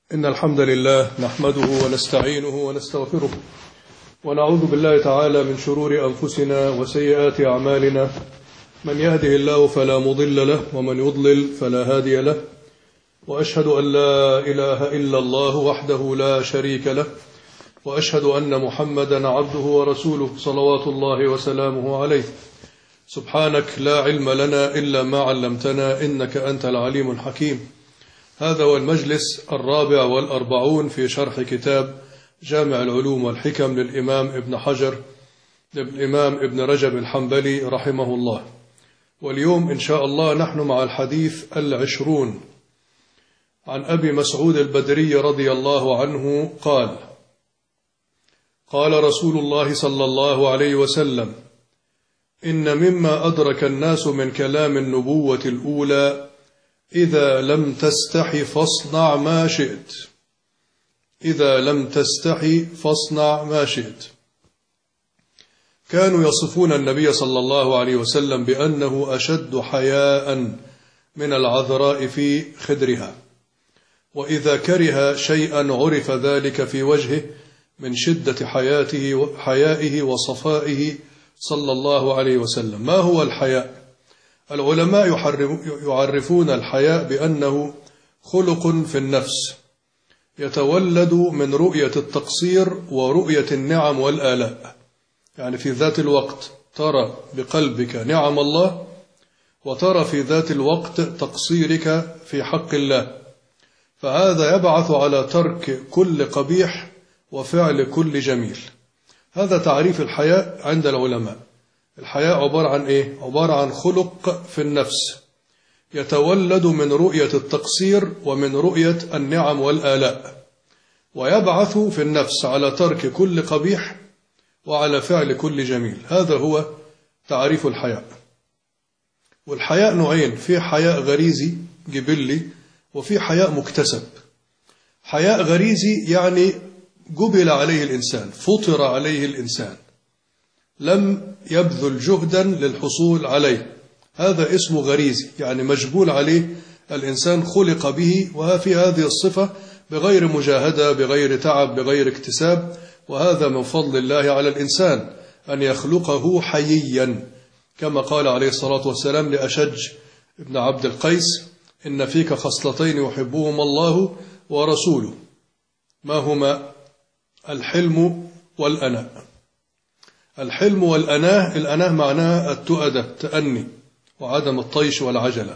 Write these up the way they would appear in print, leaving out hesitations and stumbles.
إن الحمد لله نحمده ونستعينه ونستغفره ونعوذ بالله تعالى من شرور أنفسنا وسيئات أعمالنا. من يهده الله فلا مضل له ومن يضلل فلا هادي له، وأشهد أن لا إله إلا الله وحده لا شريك له، وأشهد أن محمدا عبده ورسوله صلوات الله وسلامه عليه. سبحانك لا علم لنا إلا ما علمتنا إنك أنت العليم الحكيم. هذا هو المجلس 44 في شرح كتاب جامع العلوم والحكم للإمام ابن رجب الحنبلي رحمه الله. واليوم إن شاء الله نحن مع الحديث 20 عن أبي مسعود البدري رضي الله عنه قال: قال رسول الله صلى الله عليه وسلم: إن مما أدرك الناس من كلام النبوة الأولى إذا لم تستحي فاصنع ما شئت. إذا لم تستحي فاصنع ما شئت. كانوا يصفون النبي صلى الله عليه وسلم بأنه أشد حياء من العذراء في خدرها، وإذا كره شيئا عرف ذلك في وجهه من شدة حيائه وصفائه صلى الله عليه وسلم. ما هو الحياء؟ العلماء يعرفون الحياء بأنه خلق في النفس يتولد من رؤية التقصير ورؤية النعم والآلاء. يعني في ذات الوقت ترى بقلبك نعم الله، وترى في ذات الوقت تقصيرك في حق الله، فهذا يبعث على ترك كل قبيح وفعل كل جميل. هذا تعريف الحياء عند العلماء. الحياء عبارة عن إيه؟ عبارة عن خلق في النفس يتولد من رؤية التقصير ومن رؤية النعم والآلاء، ويبعث في النفس على ترك كل قبيح وعلى فعل كل جميل. هذا هو تعريف الحياء. والحياء نوعين: في حياء غريزي جبلي، وفي حياء مكتسب. حياء غريزي يعني جبل عليه الإنسان، فطر عليه الإنسان، لم يبذل جهدا للحصول عليه، هذا اسمه غريزي، يعني مجبول عليه الإنسان، خلق به، وفي هذه الصفة بغير مجاهدة، بغير تعب، بغير اكتساب. وهذا من فضل الله على الإنسان أن يخلقه حييا، كما قال عليه الصلاة والسلام لأشج ابن عبد القيس: إن فيك خصلتين يحبهما الله ورسوله. ما هما؟ الحلم والأناء. الحلم والأناه، الأناه معناها التؤدة، التأني، وعدم الطيش والعجلة.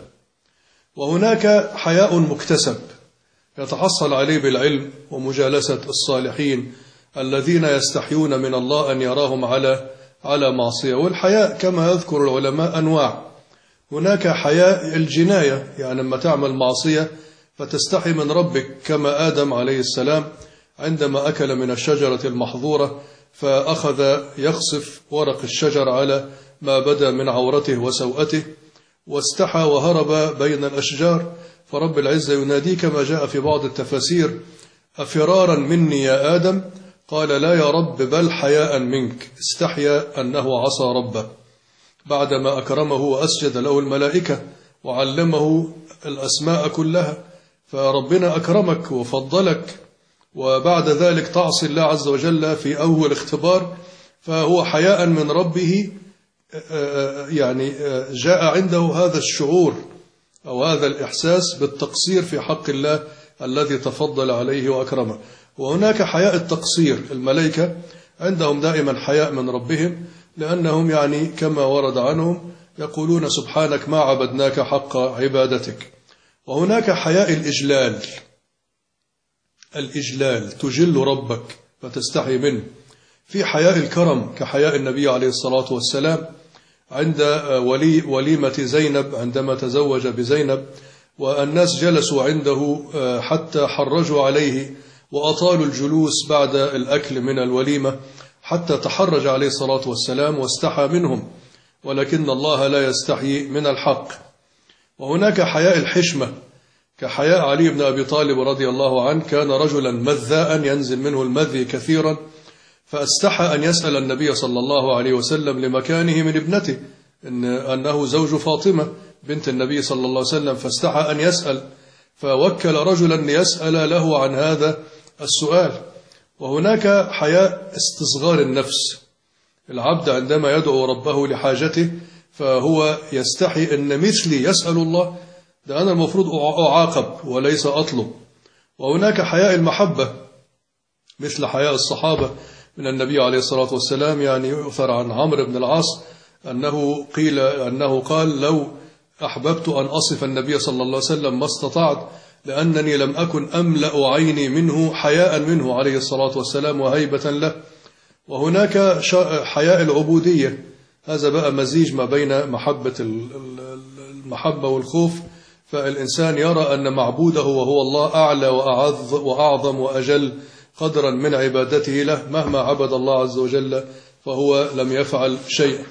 وهناك حياء مكتسب يتحصل عليه بالعلم ومجالسة الصالحين الذين يستحيون من الله أن يراهم على معصية. والحياء كما يذكر العلماء أنواع. هناك حياء الجناية، يعني لما تعمل معصية فتستحي من ربك، كما آدم عليه السلام عندما أكل من الشجرة المحظورة فأخذ يخصف ورق الشجر على ما بدا من عورته وسوءته، واستحى وهرب بين الأشجار، فرب العزة ينادي كما جاء في بعض التفاسير: أفرارا مني يا آدم؟ قال: لا يا رب، بل حياء منك. استحيا أنه عصى ربه بعدما أكرمه وأسجد له الملائكة وعلمه الأسماء كلها، فربنا أكرمك وفضلك، وبعد ذلك تعصي الله عز وجل في أول اختبار. فهو حياء من ربه، يعني جاء عنده هذا الشعور أو هذا الإحساس بالتقصير في حق الله الذي تفضل عليه وأكرمه. وهناك حياء التقصير. الملائكة عندهم دائما حياء من ربهم، لأنهم يعني كما ورد عنهم يقولون: سبحانك ما عبدناك حق عبادتك. وهناك حياء الإجلال، تجل ربك فتستحي منه. في حياء الكرم كحياء النبي عليه الصلاة والسلام عند وليمة زينب، عندما تزوج بزينب والناس جلسوا عنده حتى حرجوا عليه وأطالوا الجلوس بعد الأكل من الوليمة، حتى تحرج عليه الصلاة والسلام واستحى منهم، ولكن الله لا يستحي من الحق. وهناك حياء الحشمة كحياء علي بن أبي طالب رضي الله عنه، كان رجلا مذاء ينزل منه المذي كثيرا، فاستحى أن يسأل النبي صلى الله عليه وسلم لمكانه من ابنته، أنه زوج فاطمة بنت النبي صلى الله عليه وسلم، فاستحى أن يسأل، فوكل رجلا ليسأل له عن هذا السؤال. وهناك حياء استصغار النفس. العبد عندما يدعو ربه لحاجته فهو يستحي أن مثلي يسأل الله، ده أنا المفروض أعاقب وليس أطلب. وهناك حياء المحبة مثل حياء الصحابة من النبي عليه الصلاة والسلام. يعني يؤثر عن عمرو بن العاص أنه قال: لو أحببت أن أصف النبي صلى الله عليه وسلم ما استطعت، لأنني لم أكن أملأ عيني منه حياء منه عليه الصلاة والسلام وهيبة له. وهناك حياء العبودية، هذا بقى مزيج ما بين المحبة والخوف. فالإنسان يرى أن معبوده وهو الله أعلى وأعظ وأعظم وأجل قدرا من عبادته له، مهما عبد الله عز وجل فهو لم يفعل شيئا.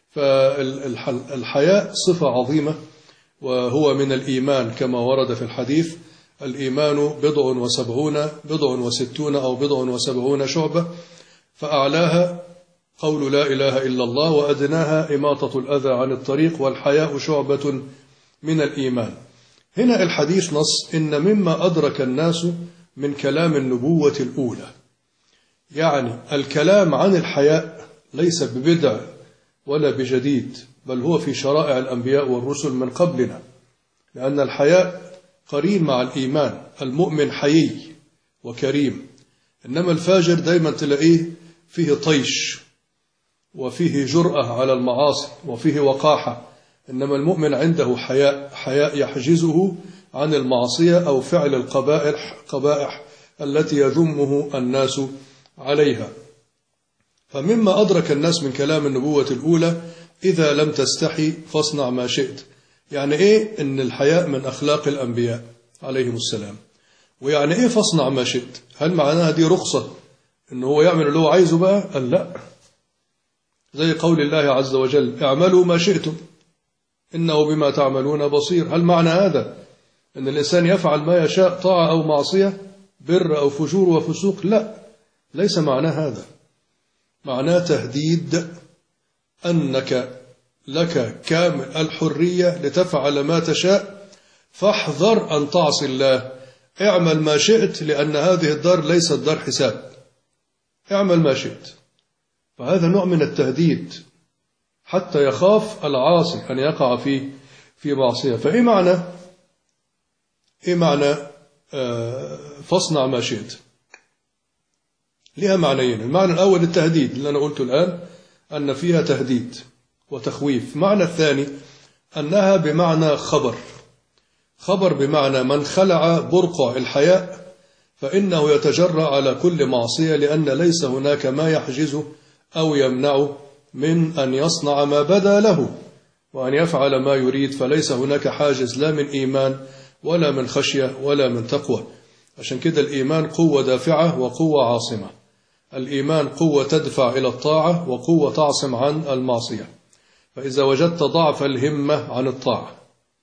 فالحياء صفة عظيمة، وهو من الإيمان كما ورد في الحديث: الإيمان بضع وستون أو بضع وسبعون شعبة، فأعلاها قول لا إله إلا الله، وأدناها إماطة الأذى عن الطريق، والحياء شعبة من الإيمان. هنا الحديث نص إن مما أدرك الناس من كلام النبوة الأولى، يعني الكلام عن الحياء ليس ببدع ولا بجديد، بل هو في شرائع الأنبياء والرسل من قبلنا، لأن الحياء قرين مع الإيمان. المؤمن حيي وكريم، إنما الفاجر دايما تلاقيه فيه طيش وفيه جرأة على المعاصي وفيه وقاحة، إنما المؤمن عنده حياء يحجزه عن المعصية أو فعل القبائح التي يذمه الناس عليها. فمما أدرك الناس من كلام النبوة الأولى: إذا لم تستحي فاصنع ما شئت. يعني إيه إن الحياء من أخلاق الأنبياء عليهم السلام؟ ويعني إيه فاصنع ما شئت؟ هل معناها دي رخصة إن هو يعمل اللي هو عايزه بقى؟ قال لا، زي قول الله عز وجل: اعملوا ما شئتم إنه بما تعملون بصير. هل معنى هذا أن الإنسان يفعل ما يشاء، طاعة أو معصية، بر أو فجور وفسوق؟ لا، ليس معنى هذا. معناه تهديد أنك لك كامل الحرية لتفعل ما تشاء، فاحذر أن تعصي الله. اعمل ما شئت، لأن هذه الدار ليست دار حساب. اعمل ما شئت. فهذا نوع من التهديد حتى يخاف العاصي أن يقع في معصية. فإيه معنى فاصنع ما شئت؟ لها معنيين. المعنى الأول التهديد اللي أنا قلته الآن، أن فيها تهديد وتخويف. معنى الثاني أنها بمعنى خبر بمعنى من خلع برقع الحياء فإنه يتجرأ على كل معصية، لأن ليس هناك ما يحجزه أو يمنعه من أن يصنع ما بدا له وأن يفعل ما يريد. فليس هناك حاجز لا من إيمان ولا من خشية ولا من تقوى. عشان كده الإيمان قوة دافعة وقوة عاصمة. الإيمان قوة تدفع إلى الطاعة وقوة تعصم عن المعصية. فإذا وجدت ضعف الهمة عن الطاعة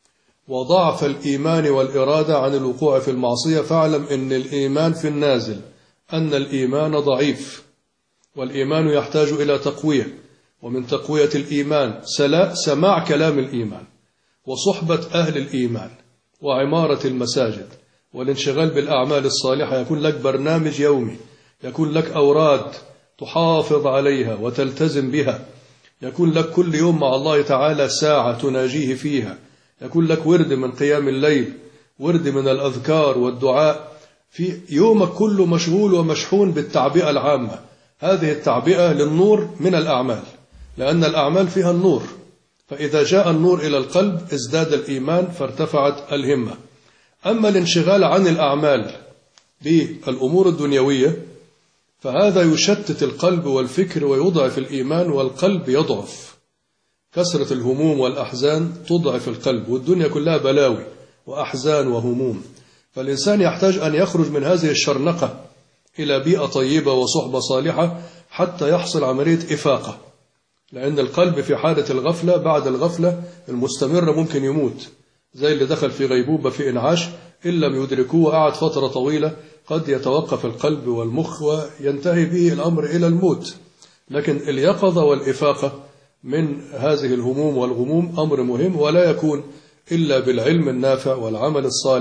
وضعف الإيمان والإرادة عن الوقوع في المعصية، فاعلم أن الإيمان في النازل، أن الإيمان ضعيف، والإيمان يحتاج إلى تقوية. ومن تقوية الإيمان سماع كلام الإيمان وصحبة أهل الإيمان وعمارة المساجد والانشغال بالأعمال الصالحة. يكون لك برنامج يومي، يكون لك أوراد تحافظ عليها وتلتزم بها، يكون لك كل يوم مع الله تعالى ساعة تناجيه فيها، يكون لك ورد من قيام الليل، ورد من الأذكار والدعاء. في يومك كله مشغول ومشحون بالتعبئة العامة. هذه التعبئة للنور من الأعمال، لأن الأعمال فيها النور. فإذا جاء النور إلى القلب ازداد الإيمان فارتفعت الهمة. أما الانشغال عن الأعمال بالأمور الدنيوية فهذا يشتت القلب والفكر ويضعف الإيمان، والقلب يضعف. كثرة الهموم والأحزان تضعف القلب، والدنيا كلها بلاوي وأحزان وهموم. فالإنسان يحتاج أن يخرج من هذه الشرنقة إلى بيئة طيبة وصحبة صالحة حتى يحصل عملية إفاقة، لأن القلب في حالة الغفلة بعد الغفلة المستمرة ممكن يموت، زي اللي دخل في غيبوبة في إنعاش إن لم يدركوه وقعد فترة طويلة قد يتوقف القلب والمخ وينتهي به الأمر إلى الموت. لكن اليقظة والإفاقة من هذه الهموم والغموم أمر مهم، ولا يكون إلا بالعلم النافع والعمل الصالح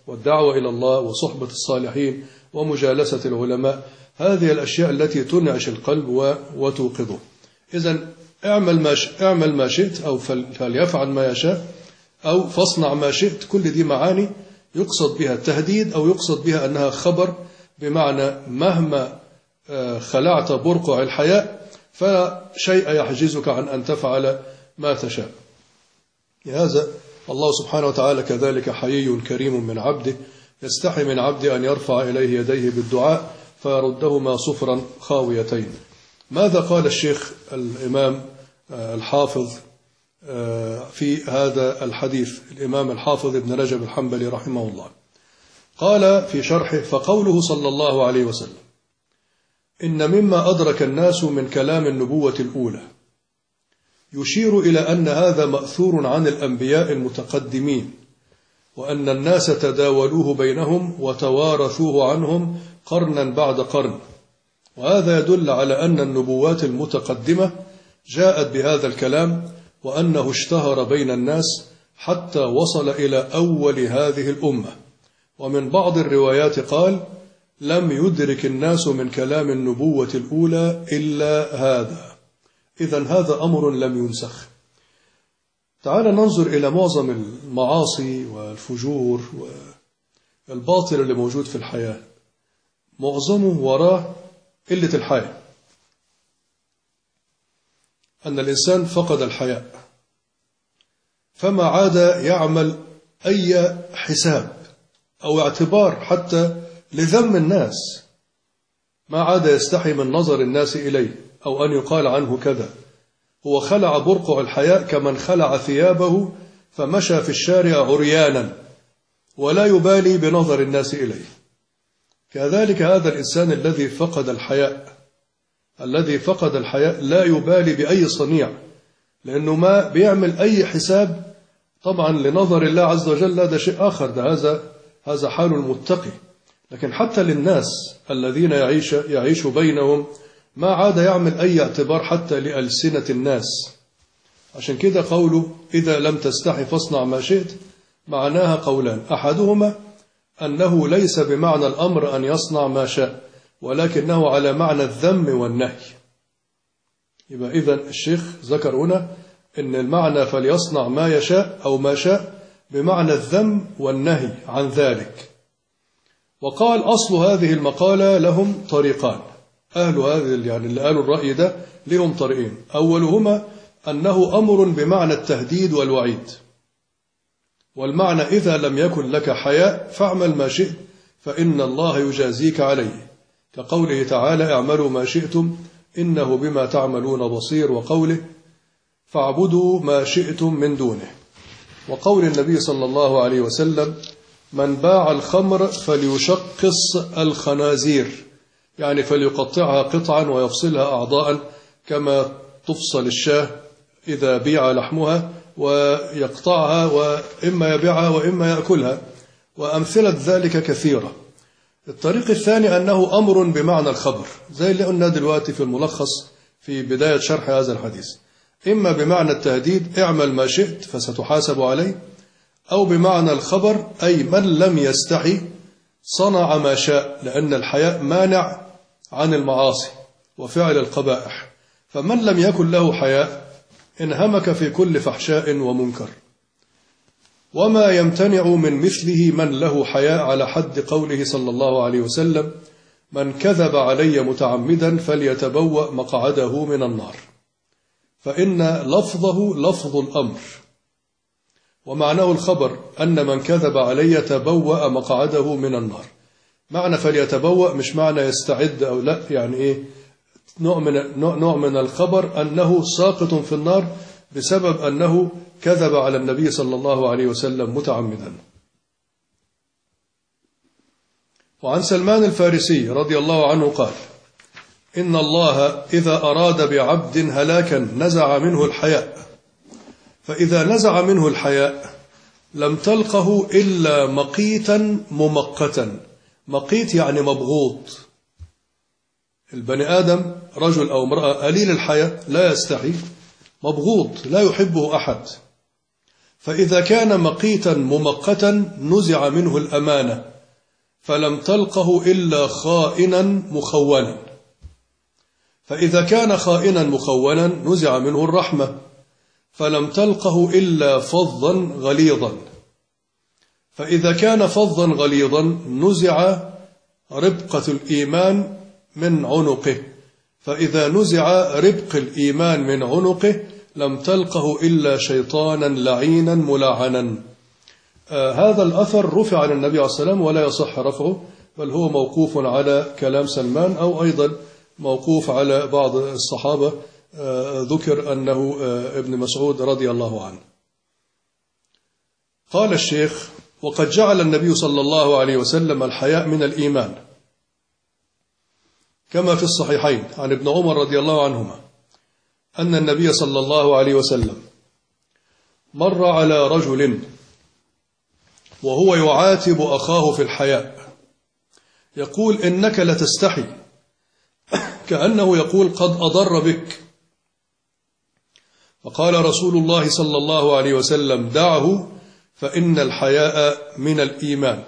والدعوة إلى الله وصحبة الصالحين ومجالسة العلماء، هذه الأشياء التي تنعش القلب وتوقظه. إذن اعمل ما شئت، أو فليفعل ما يشاء، أو فاصنع ما شئت، كل دي معاني يقصد بها التهديد، أو يقصد بها أنها خبر، بمعنى مهما خلعت برقع الحياء فلا شيء يحجزك عن أن تفعل ما تشاء. لهذا الله سبحانه وتعالى كذلك حيي كريم من عبده، يستحي من عبده أن يرفع إليه يديه بالدعاء فيردهما صفرا خاويتين. ماذا قال الشيخ الإمام الحافظ في هذا الحديث، الإمام الحافظ ابن رجب الحنبلي رحمه الله؟ قال في شرحه: فقوله صلى الله عليه وسلم: إن مما أدرك الناس من كلام النبوة الأولى يشير إلى أن هذا مأثور عن الأنبياء المتقدمين، وأن الناس تداولوه بينهم وتوارثوه عنهم قرنا بعد قرن، وهذا يدل على أن النبوات المتقدمة جاءت بهذا الكلام، وأنه اشتهر بين الناس حتى وصل إلى أول هذه الأمة. ومن بعض الروايات قال: لم يدرك الناس من كلام النبوة الأولى إلا هذا. إذن هذا أمر لم ينسخ. تعال ننظر إلى معظم المعاصي والفجور والباطل اللي موجود في الحياة، معظمه وراه قلة الحياء، أن الإنسان فقد الحياء، فما عاد يعمل أي حساب أو اعتبار حتى لذم الناس، ما عاد يستحي من نظر الناس إليه أو أن يقال عنه كذا. هو خلع برقع الحياء كمن خلع ثيابه فمشى في الشارع عريانا ولا يبالي بنظر الناس إليه. كذلك هذا الإنسان الذي فقد الحياء لا يبالي بأي صنيع، لأنه ما بيعمل أي حساب طبعا لنظر الله عز وجل، ده شيء آخر، ده هذا حال المتقي. لكن حتى للناس الذين يعيش بينهم ما عاد يعمل أي اعتبار حتى لألسنة الناس. عشان كده قوله: إذا لم تستحي فاصنع ما شئت، معناها قولان: أحدهما أنه ليس بمعنى الأمر أن يصنع ما شاء، ولكنه على معنى الذم والنهي. يبقى إذن الشيخ ذكر هنا أن المعنى فليصنع ما يشاء أو ما شاء بمعنى الذم والنهي عن ذلك. وقال: أصل هذه المقالة لهم طريقان، أهل هذه يعني اللي قالوا الرأي ده لهم طريقين. أولهما أنه أمر بمعنى التهديد والوعيد، والمعنى إذا لم يكن لك حياء فاعمل ما شئت فإن الله يجازيك عليه، كقوله تعالى: اعملوا ما شئتم إنه بما تعملون بصير، وقوله: فاعبدوا ما شئتم من دونه، وقول النبي صلى الله عليه وسلم: من باع الخمر فليشقص الخنازير، يعني فليقطعها قطعا ويفصلها أعضاء كما تفصل الشاة إذا بيع لحمها، ويقطعها وإما يبيعها وإما يأكلها، وأمثلة ذلك كثيرة. الطريق الثاني أنه أمر بمعنى الخبر، زي اللي قلنا دلوقتي في الملخص في بداية شرح هذا الحديث، إما بمعنى التهديد: اعمل ما شئت فستحاسب عليه، أو بمعنى الخبر أي من لم يستحي صنع ما شاء، لأن الحياء مانع عن المعاصي وفعل القبائح، فمن لم يكن له حياء انهمك في كل فحشاء ومنكر. وما يمتنع من مثله من له حياء، على حد قوله صلى الله عليه وسلم: من كذب علي متعمدا فليتبوأ مقعده من النار، فإن لفظه لفظ الأمر، ومعناه الخبر أن من كذب علي تبوأ مقعده من النار. معنى فليتبوأ مش معنى يستعد أو لا، يعني إيه، نوع من الخبر أنه ساقط في النار بسبب أنه كذب على النبي صلى الله عليه وسلم متعمدا. وعن سلمان الفارسي رضي الله عنه قال: إن الله إذا أراد بعبد هلاكا نزع منه الحياء، فإذا نزع منه الحياء لم تلقه إلا مقيتا ممقتا. مقيت يعني مبغوض. البني آدم رجل أو امرأة قليل الحياء لا يستحي، مبغوض لا يحبه أحد، فإذا كان مقيتا ممقتا نزع منه الأمانة فلم تلقه إلا خائنا مخونا، فإذا كان خائنا مخونا نزع منه الرحمة فلم تلقه إلا فظا غليظا، فإذا كان فظا غليظا نزع ربقة الإيمان من عنقه، فإذا نزع ربق الإيمان من عنقه لم تلقه إلا شيطانا لعينا ملعنا. هذا الأثر رفع عن النبي عليه الصلاة والسلام ولا يصح رفعه، بل هو موقوف على كلام سلمان أو أيضا موقوف على بعض الصحابة، ذكر أنه ابن مسعود رضي الله عنه. قال الشيخ: وقد جعل النبي صلى الله عليه وسلم الحياء من الإيمان، كما في الصحيحين عن ابن عمر رضي الله عنهما أن النبي صلى الله عليه وسلم مر على رجل وهو يعاتب أخاه في الحياء يقول: إنك لتستحي، كأنه يقول: قد أضر بك. فقال رسول الله صلى الله عليه وسلم: دعه فإن الحياء من الإيمان.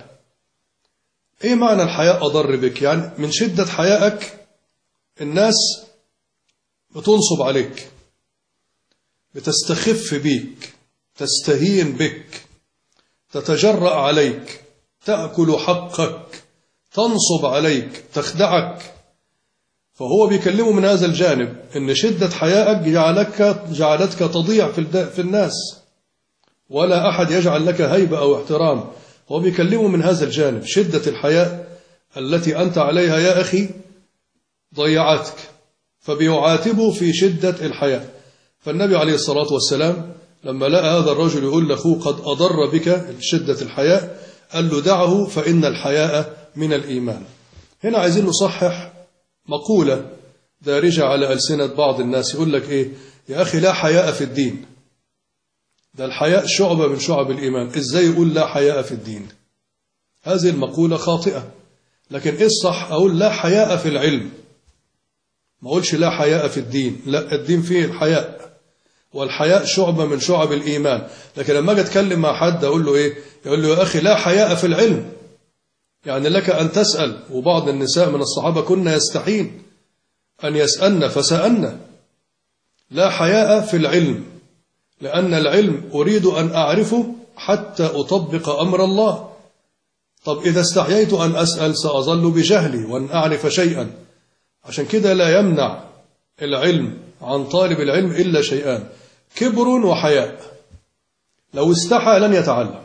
إيه معنى الحياء أضر بك؟ يعني من شدة حيائك الناس بتنصب عليك، بتستخف بيك، تستهين بك، تتجرأ عليك، تأكل حقك، تنصب عليك، تخدعك. فهو بيكلمه من هذا الجانب، إن شدة حيائك جعلتك تضيع في الناس، ولا أحد يجعل لك هيبة أو احترام. هو بيكلمه من هذا الجانب، شدة الحياء التي أنت عليها يا أخي ضيعتك، فبيعاتبه في شدة الحياء. فالنبي عليه الصلاة والسلام لما لقى هذا الرجل يقول لأخوه: قد أضر بك شدة الحياء، قال له: دعه فإن الحياء من الإيمان. هنا عايزين نصحح مقولة دارجة على ألسنة بعض الناس، يقول لك إيه؟ يا أخي لا حياء في الدين، ده الحياء شعبة من شعب الإيمان، إزاي يقول لا حياء في الدين؟ هذه المقولة خاطئة. لكن إيه الصح؟ أقول لا حياء في العلم، ما أقولش لا حياء في الدين، لا، الدين فيه الحياء، والحياء شعبة من شعب الإيمان. لكن لما أجي أتكلم مع حد أقول له إيه؟ يقول له: يا أخي لا حياء في العلم، يعني لك أن تسأل. وبعض النساء من الصحابة كنا يستحين أن يسألن فسألنا. لا حياء في العلم، لأن العلم أريد أن أعرفه حتى أطبق أمر الله. طب إذا استحييت أن أسأل سأظل بجهلي وأن أعرف شيئا. عشان كده لا يمنع العلم عن طالب العلم إلا شيئان: كبر وحياء. لو استحى لن يتعلم،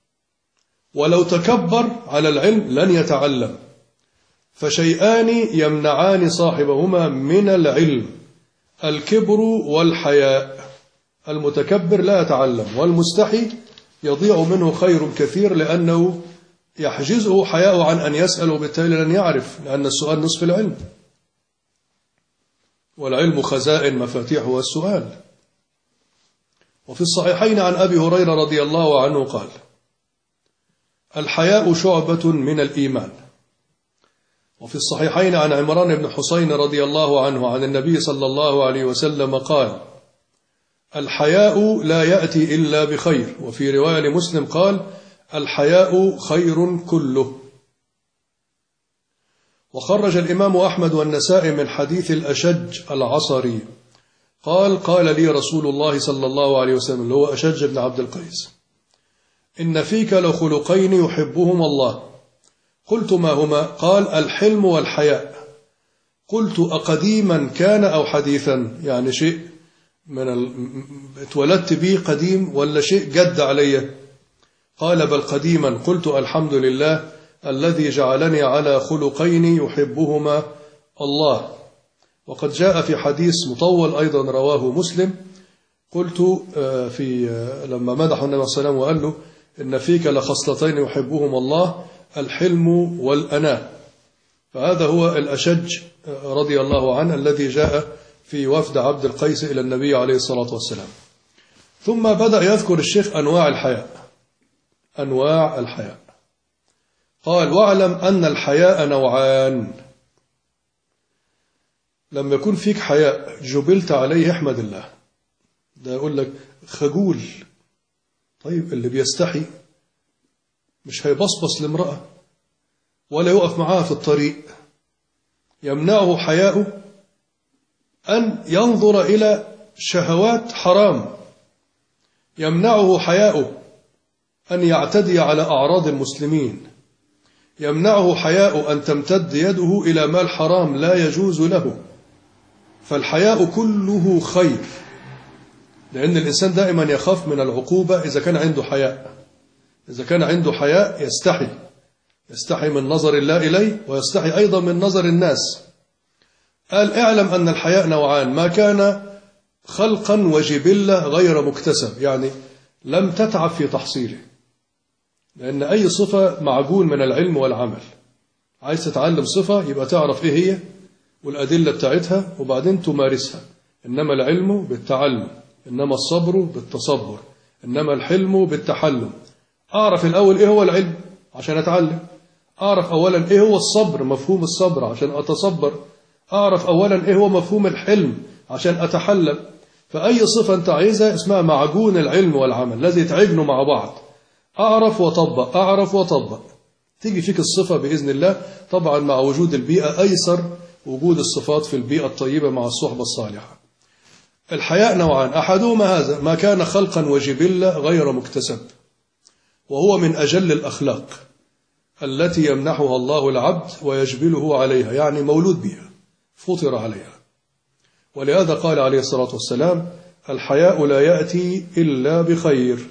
ولو تكبر على العلم لن يتعلم. فشيئان يمنعان صاحبهما من العلم: الكبر والحياء. المتكبر لا يتعلم، والمستحي يضيع منه خير كثير، لأنه يحجزه حياءه عن أن يسأل، وبالتالي لن يعرف، لأن السؤال نصف العلم، والعلم خزائن مفاتيحه السؤال. وفي الصحيحين عن أبي هريرة رضي الله عنه قال: الحياء شعبة من الإيمان. وفي الصحيحين عن عمران بن حسين رضي الله عنه عن النبي صلى الله عليه وسلم قال: الحياء لا يأتي إلا بخير. وفي رواية لمسلم قال: الحياء خير كله. وخرج الإمام أحمد والنسائي من حديث الأشج العصري قال: قال لي رسول الله صلى الله عليه وسلم، اللي هو أشج بن عبد القيس: إن فيك لخلقين يحبهما الله. قلت: ما هما؟ قال: الحلم والحياء. قلت: أقديما كان أو حديثا؟ يعني شيء اتولدت به قديم ولا شيء جد علي؟ قال: بل قديما. قلت: الحمد لله الذي جعلني على خلقين يحبهما الله. وقد جاء في حديث مطول أيضا رواه مسلم، قلت لما مدح النبي صلى الله عليه وسلم وقال له: إن فيك لخصلتين يحبهما الله، الحلم والأناة. فهذا هو الأشج رضي الله عنه الذي جاء في وفد عبد القيس إلى النبي عليه الصلاة والسلام. ثم بدأ يذكر الشيخ أنواع الحياء. أنواع الحياء، قال: واعلم أن الحياء نوعان. لما يكون فيك حياء جبلت عليه احمد الله. ده يقول لك خجول، طيب اللي بيستحي مش هيبصبص لامرأة ولا يقف معاها في الطريق، يمنعه حياؤه أن ينظر إلى شهوات حرام، يمنعه حياؤه أن يعتدي على أعراض المسلمين، يمنعه حياؤه أن تمتد يده إلى مال حرام لا يجوز له. فالحياء كله خير، لأن الإنسان دائما يخاف من العقوبة إذا كان عنده حياء. إذا كان عنده حياء يستحي من نظر الله إليه، ويستحي أيضا من نظر الناس. قال اعلم أن الحياء نوعان: ما كان خلقا وجبلة غير مكتسب، يعني لم تتعب في تحصيله، لأن أي صفة معجون من العلم والعمل. عايز تتعلم صفة يبقى تعرف إيه هي والأدلة بتاعتها وبعدين تمارسها. إنما العلم بالتعلم، إنما الصبر بالتصبر، إنما الحلم بالتحلم. أعرف الأول إيه هو العلم عشان أتعلم، أعرف أولا إيه هو الصبر، مفهوم الصبر عشان أتصبر، أعرف أولا إيه هو مفهوم الحلم عشان أتحلم. فأي صفة أنت عايزها اسمها معجون العلم والعمل، الذي يتعجنوا مع بعض. أعرف وطبق، أعرف وطبق، تيجي فيك الصفة بإذن الله. طبعا مع وجود البيئة أيسر وجود الصفات في البيئة الطيبة مع الصحبة الصالحة. الحياء نوعان: أحدهما هذا ما كان خلقا وجبلة غير مكتسب، وهو من أجل الأخلاق التي يمنحها الله العبد ويجبله عليها، يعني مولود بها، فطر عليها. ولهذا قال عليه الصلاة والسلام: الحياء لا يأتي إلا بخير.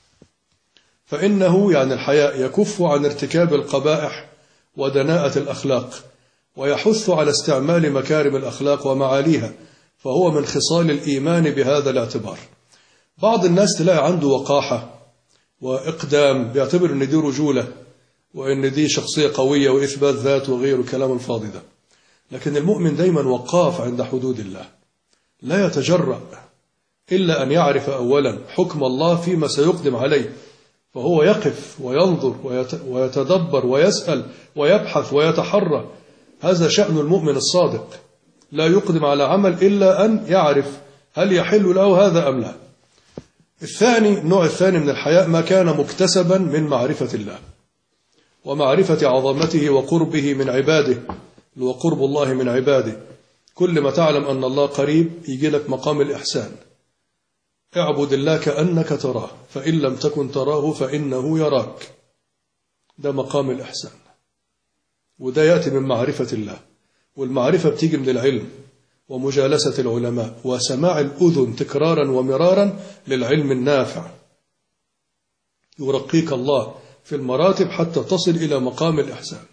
فإنه يعني الحياء يكف عن ارتكاب القبائح ودناءة الأخلاق، ويحث على استعمال مكارم الأخلاق ومعاليها، فهو من خصال الإيمان بهذا الاعتبار. بعض الناس تلاقي عنده وقاحة وإقدام، بيعتبر أن دي رجولة وأن دي شخصية قوية وإثبات ذات وغيره كلام الفاضي ده. لكن المؤمن دايما وقاف عند حدود الله، لا يتجرأ إلا أن يعرف أولا حكم الله فيما سيقدم عليه، فهو يقف وينظر ويتدبر ويسأل ويبحث ويتحرى. هذا شأن المؤمن الصادق، لا يقدم على عمل إلا أن يعرف هل يحل له هذا أم لا. النوع الثاني من الحياء ما كان مكتسبا من معرفة الله ومعرفة عظمته وقربه من عباده، وقرب الله من عباده. كل ما تعلم أن الله قريب يجي لك مقام الإحسان: اعبد الله كأنك تراه، فإن لم تكن تراه فإنه يراك. ده مقام الإحسان، وده يأتي من معرفة الله. والمعرفة بتيجي من العلم ومجالسة العلماء وسماع الأذن تكرارا ومرارا للعلم النافع. يرقيك الله في المراتب حتى تصل إلى مقام الإحسان.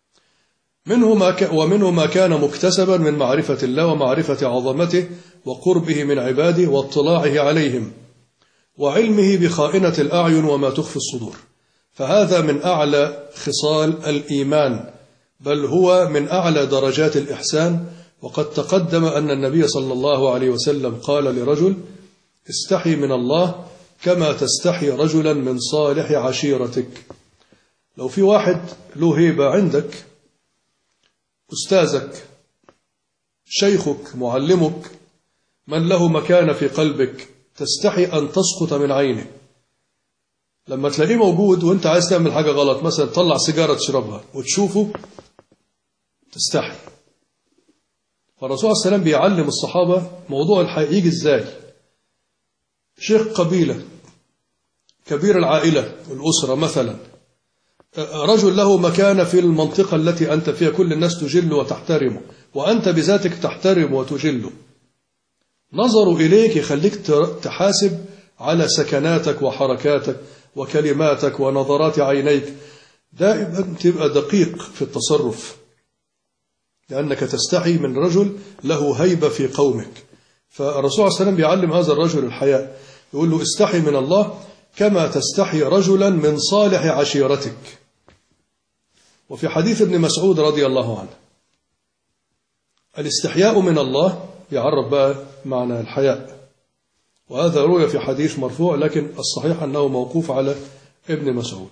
ومنه ما كان مكتسبا من معرفة الله ومعرفة عظمته وقربه من عباده واطلاعه عليهم وعلمه بخائنة الأعين وما تخفي الصدور، فهذا من أعلى خصال الإيمان، بل هو من أعلى درجات الإحسان. وقد تقدم أن النبي صلى الله عليه وسلم قال لرجل: استحي من الله كما تستحي رجلا من صالح عشيرتك. لو في واحد له هيبة عندك، أستاذك، شيخك، معلمك، من له مكانة في قلبك، تستحي أن تسقط من عينه. لما تلاقيه موجود وانت عايز تعمل حاجة غلط، مثلا تطلع سيجارة تشربها وتشوفه، تستحي. فالرسول عليه السلام بيعلم الصحابة موضوع الحياء يجي ازاي. شيخ قبيلة، كبير العائلة والأسرة مثلا، رجل له مكانة في المنطقة التي أنت فيها، كل الناس تجله وتحترمه، وأنت بذاتك تحترمه وتجله. نظروا إليك يخليك تحاسب على سكناتك وحركاتك وكلماتك ونظرات عينيك، دائما تبقى دقيق في التصرف، لأنك تستحي من رجل له هيبة في قومك. فالرسول عليه السلام بيعلم هذا الرجل الحياء، يقول له: استحي من الله كما تستحي رجلا من صالح عشيرتك. وفي حديث ابن مسعود رضي الله عنه، الاستحياء من الله يعرف بقى معنى الحياء، وهذا روي في حديث مرفوع، لكن الصحيح أنه موقوف على ابن مسعود.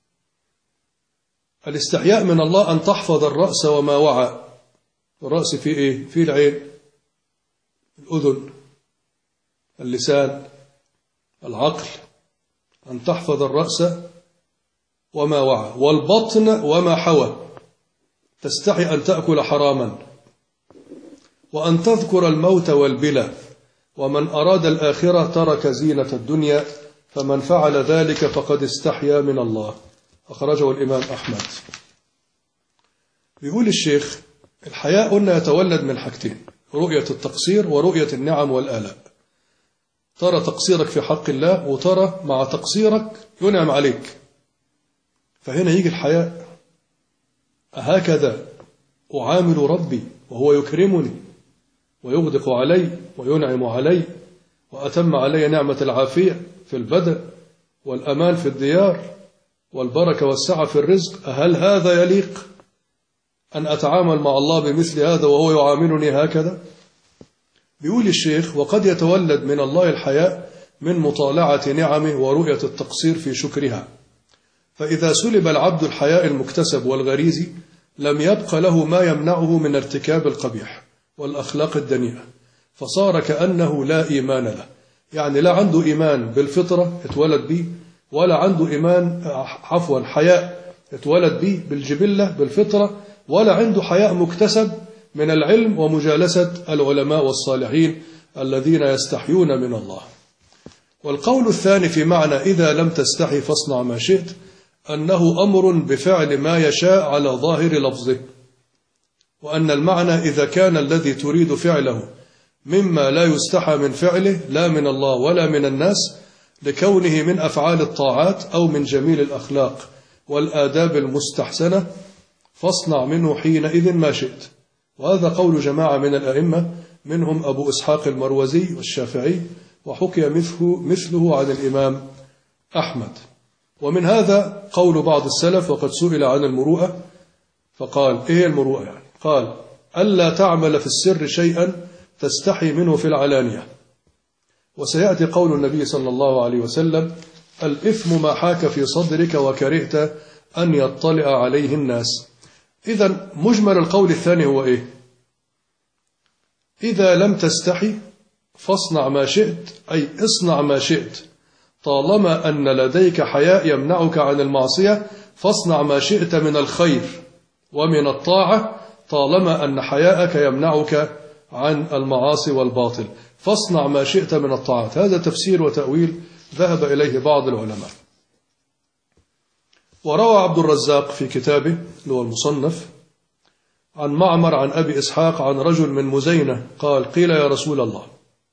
الاستحياء من الله أن تحفظ الرأس وما وعى. الرأس فيه إيه؟ فيه العين، الأذن، اللسان، العقل، أن تحفظ الرأس وما وعى والبطن وما حوى، تستحي أن تأكل حراما، وأن تذكر الموت والبلى، ومن أراد الآخرة ترك زينة الدنيا، فمن فعل ذلك فقد استحيا من الله. أخرجه الإمام أحمد. بيقول الشيخ الحياء قلنا يتولد من حاجتين: رؤية التقصير ورؤية النعم والآلاء. ترى تقصيرك في حق الله، وترى مع تقصيرك ينعم عليك، فهنا يجي الحياء. هكذا أعامل ربي وهو يكرمني ويغدق علي وينعم علي، وأتم علي نعمة العافية في البدن والأمان في الديار والبركة والسعة في الرزق. هل هذا يليق أن أتعامل مع الله بمثل هذا وهو يعاملني هكذا؟ بيقول الشيخ: وقد يتولد من الله الحياء من مطالعة نعمه ورؤية التقصير في شكرها، فإذا سلب العبد الحياء المكتسب والغريزي لم يبق له ما يمنعه من ارتكاب القبيح والأخلاق الدنيئة، فصار كأنه لا إيمان له. يعني لا عنده إيمان بالفطرة اتولد به، ولا عنده حياء اتولد به بالجبلة بالفطرة، ولا عنده حياء مكتسب من العلم ومجالسة العلماء والصالحين الذين يستحيون من الله. والقول الثاني في معنى إذا لم تستحي فاصنع ما شئت أنه أمر بفعل ما يشاء على ظاهر لفظه، وأن المعنى إذا كان الذي تريد فعله مما لا يستحى من فعله لا من الله ولا من الناس، لكونه من أفعال الطاعات أو من جميل الأخلاق والآداب المستحسنة، فاصنع منه حينئذ ما شئت. وهذا قول جماعة من الأئمة، منهم أبو إسحاق المروزي والشافعي، وحكي مثله عن الإمام أحمد. ومن هذا قول بعض السلف، وقد سئل عن المروءة فقال: إيه المروءة يعني؟ قال: ألا تعمل في السر شيئا تستحي منه في العلانية. وسيأتي قول النبي صلى الله عليه وسلم: الإثم ما حاك في صدرك وكرهت أن يطلع عليه الناس. إذن مجمل القول الثاني هو إيه؟ إذا لم تستحي فاصنع ما شئت، أي اصنع ما شئت، طالما أن لديك حياء يمنعك عن المعصية فاصنع ما شئت من الخير ومن الطاعة، طالما أن حياءك يمنعك عن المعاصي والباطل، فاصنع ما شئت من الطاعات. هذا تفسير وتأويل ذهب إليه بعض العلماء. وروى عبد الرزاق في كتابه اللي هو المصنف عن معمر عن أبي إسحاق عن رجل من مزينة قال: قيل يا رسول الله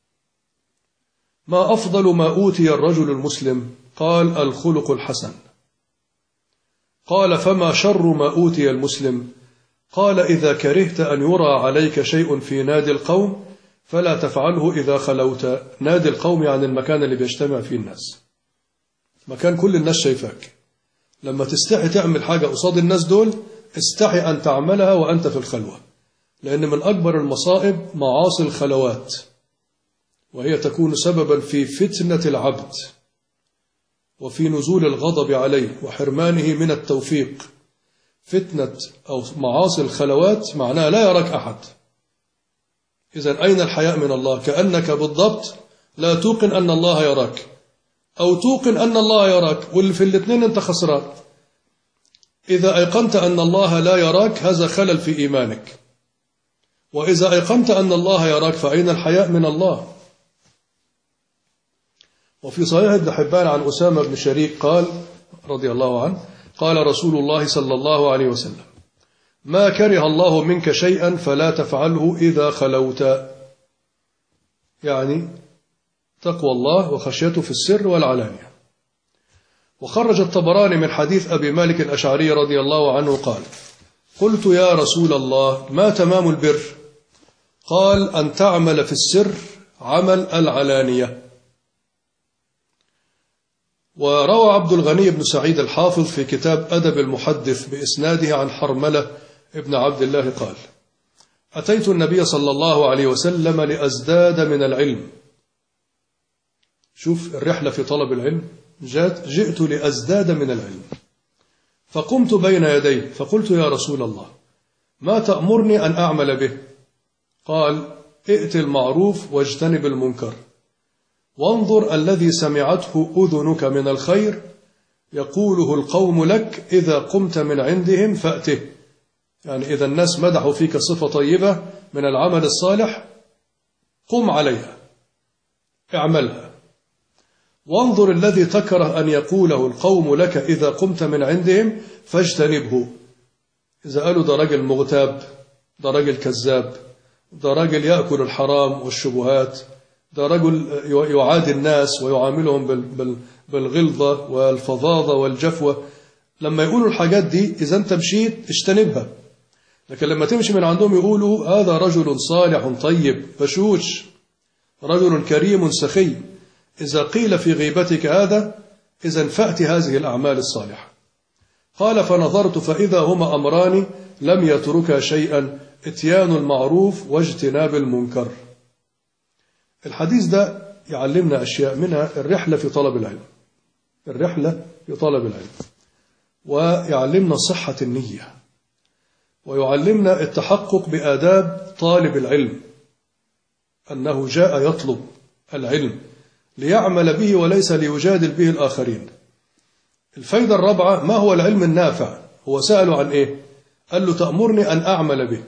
ما أفضل ما أوتي الرجل المسلم؟ قال: الخلق الحسن. قال: فما شر ما أوتي المسلم؟ قال: إذا كرهت أن يرى عليك شيء في نادي القوم فلا تفعله إذا خلوت. نادي القوم يعني المكان اللي بيجتمع فيه الناس، مكان كل الناس شايفاك. لما تستحي تعمل حاجة قصاد الناس دول، استحي أن تعملها وأنت في الخلوة، لأن من أكبر المصائب معاصي الخلوات، وهي تكون سببا في فتنة العبد وفي نزول الغضب عليه وحرمانه من التوفيق. فتنة أو معاصي الخلوات معناها لا يراك أحد. إذن أين الحياء من الله؟ كأنك بالضبط لا توقن أن الله يراك، أو توقن أن الله يراك، واللي في الاثنين أنت خسران. إذا أيقنت أن الله لا يراك هذا خلل في إيمانك، وإذا أيقنت أن الله يراك فأين الحياء من الله؟ وفي صحيح ابن حبان عن أسامة بن شريك قال رضي الله عنه: قال رسول الله صلى الله عليه وسلم: ما كره الله منك شيئا فلا تفعله إذا خلوت. يعني تقوى الله وخشيته في السر والعلانية. وخرج الطبراني من حديث أبي مالك الأشعري رضي الله عنه قال: قلت يا رسول الله ما تمام البر؟ قال: أن تعمل في السر عمل العلانية. وروى عبد الغني بن سعيد الحافظ في كتاب أدب المحدث بإسناده عن حرملة ابن عبد الله قال: أتيت النبي صلى الله عليه وسلم لأزداد من العلم. شوف الرحلة في طلب العلم، جئت لأزداد من العلم، فقمت بين يديه فقلت يا رسول الله ما تأمرني أن أعمل به؟ قال: ائت المعروف واجتنب المنكر، وانظر الذي سمعته أذنك من الخير يقوله القوم لك إذا قمت من عندهم فأته. يعني إذا الناس مدحوا فيك صفة طيبة من العمل الصالح قم عليها اعملها. وانظر الذي تكره أن يقوله القوم لك إذا قمت من عندهم فاجتنبه. إذا قالوا ده راجل مغتاب، ده راجل كذاب، ده راجل يأكل الحرام والشبهات، ده رجل يعادي الناس ويعاملهم بالغلظة والفظاظة والجفوة، لما يقولوا الحاجات دي إذا أنت مشيت اجتنبها. لكن لما تمشي من عندهم يقولوا هذا رجل صالح طيب بشوش، رجل كريم سخي، إذا قيل في غيبتك هذا إذا فأت هذه الأعمال الصالحة. قال فنظرت فإذا هما أمران لم يتركا شيئا، اتيان المعروف واجتناب المنكر. الحديث ده يعلمنا أشياء، منها الرحلة في طلب العلم، الرحلة في طلب العلم، ويعلمنا صحة النية، ويعلمنا التحقق بآداب طالب العلم، أنه جاء يطلب العلم ليعمل به وليس ليجادل به الآخرين. الفايدة الرابعة ما هو العلم النافع؟ هو سأله عن إيه؟ قال له تأمرني أن أعمل به،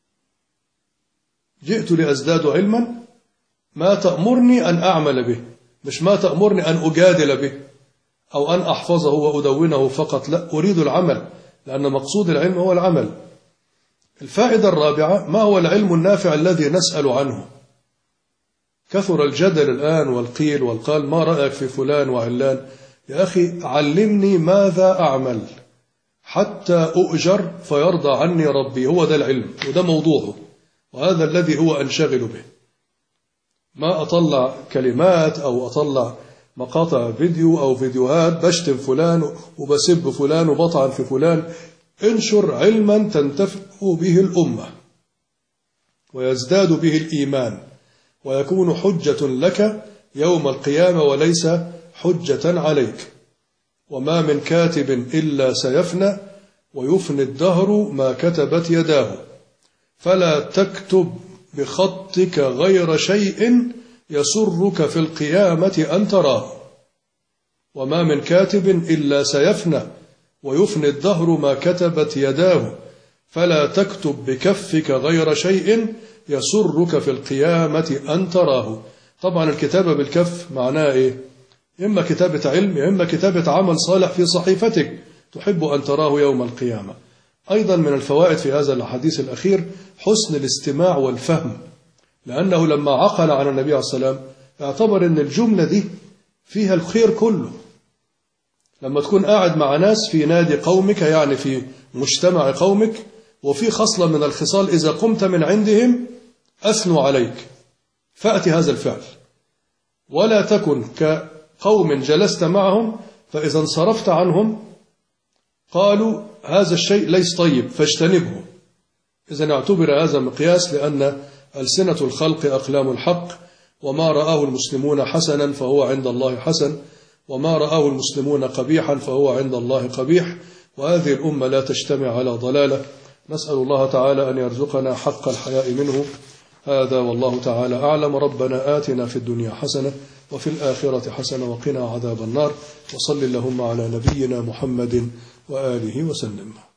جئت لأزداد علما، ما تأمرني أن أعمل به، مش ما تأمرني أن أجادل به أو أن أحفظه وأدونه فقط، لا، أريد العمل، لأن مقصود العلم هو العمل. الفائدة الرابعة ما هو العلم النافع الذي نسأل عنه؟ كثر الجدل الآن والقيل والقال، ما رأيك في فلان وعلان؟ يا أخي علمني ماذا أعمل حتى أؤجر فيرضى عني ربي، هو ده العلم وده موضوعه، وهذا الذي هو أنشغل به. ما أطلع كلمات أو أطلع مقاطع فيديو أو فيديوهات بشتم فلان وبسب فلان وبطعن في فلان. انشر علما تنتفع به الأمة ويزداد به الإيمان ويكون حجة لك يوم القيامة وليس حجة عليك. وما من كاتب إلا سيفنى ويفني الدهر ما كتبت يداه، فلا تكتب بخطك غير شيء يسرك في القيامة أن تراه. وما من كاتب إلا سيفنى ويفني الدهر ما كتبت يداه، فلا تكتب بكفك غير شيء يسرك في القيامة أن تراه. طبعا الكتابة بالكف معناها إيه؟ إما كتابة علم، إما كتابة عمل صالح في صحيفتك تحب أن تراه يوم القيامة. أيضا من الفوائد في هذا الحديث الأخير حسن الاستماع والفهم، لأنه لما عقل على النبي عليه الصلاة والسلام اعتبر أن الجملة دي فيها الخير كله. لما تكون قاعد مع ناس في نادي قومك، يعني في مجتمع قومك، وفي خصلة من الخصال إذا قمت من عندهم أثنوا عليك، فأتي هذا الفعل، ولا تكن كقوم جلست معهم فإذا انصرفت عنهم قالوا هذا الشيء ليس طيب فاجتنبه. إذن اعتبر هذا مقياس، لأن ألسنة الخلق أقلام الحق، وما رآه المسلمون حسنا فهو عند الله حسن، وما رآه المسلمون قبيحا فهو عند الله قبيح، وهذه الأمة لا تجتمع على ضلالة. نسأل الله تعالى أن يرزقنا حق الحياء منه. هذا والله تعالى أعلم. ربنا آتنا في الدنيا حسنة وفي الآخرة حسنة وقنا عذاب النار، وصل اللهم على نبينا محمد وآله وسلم.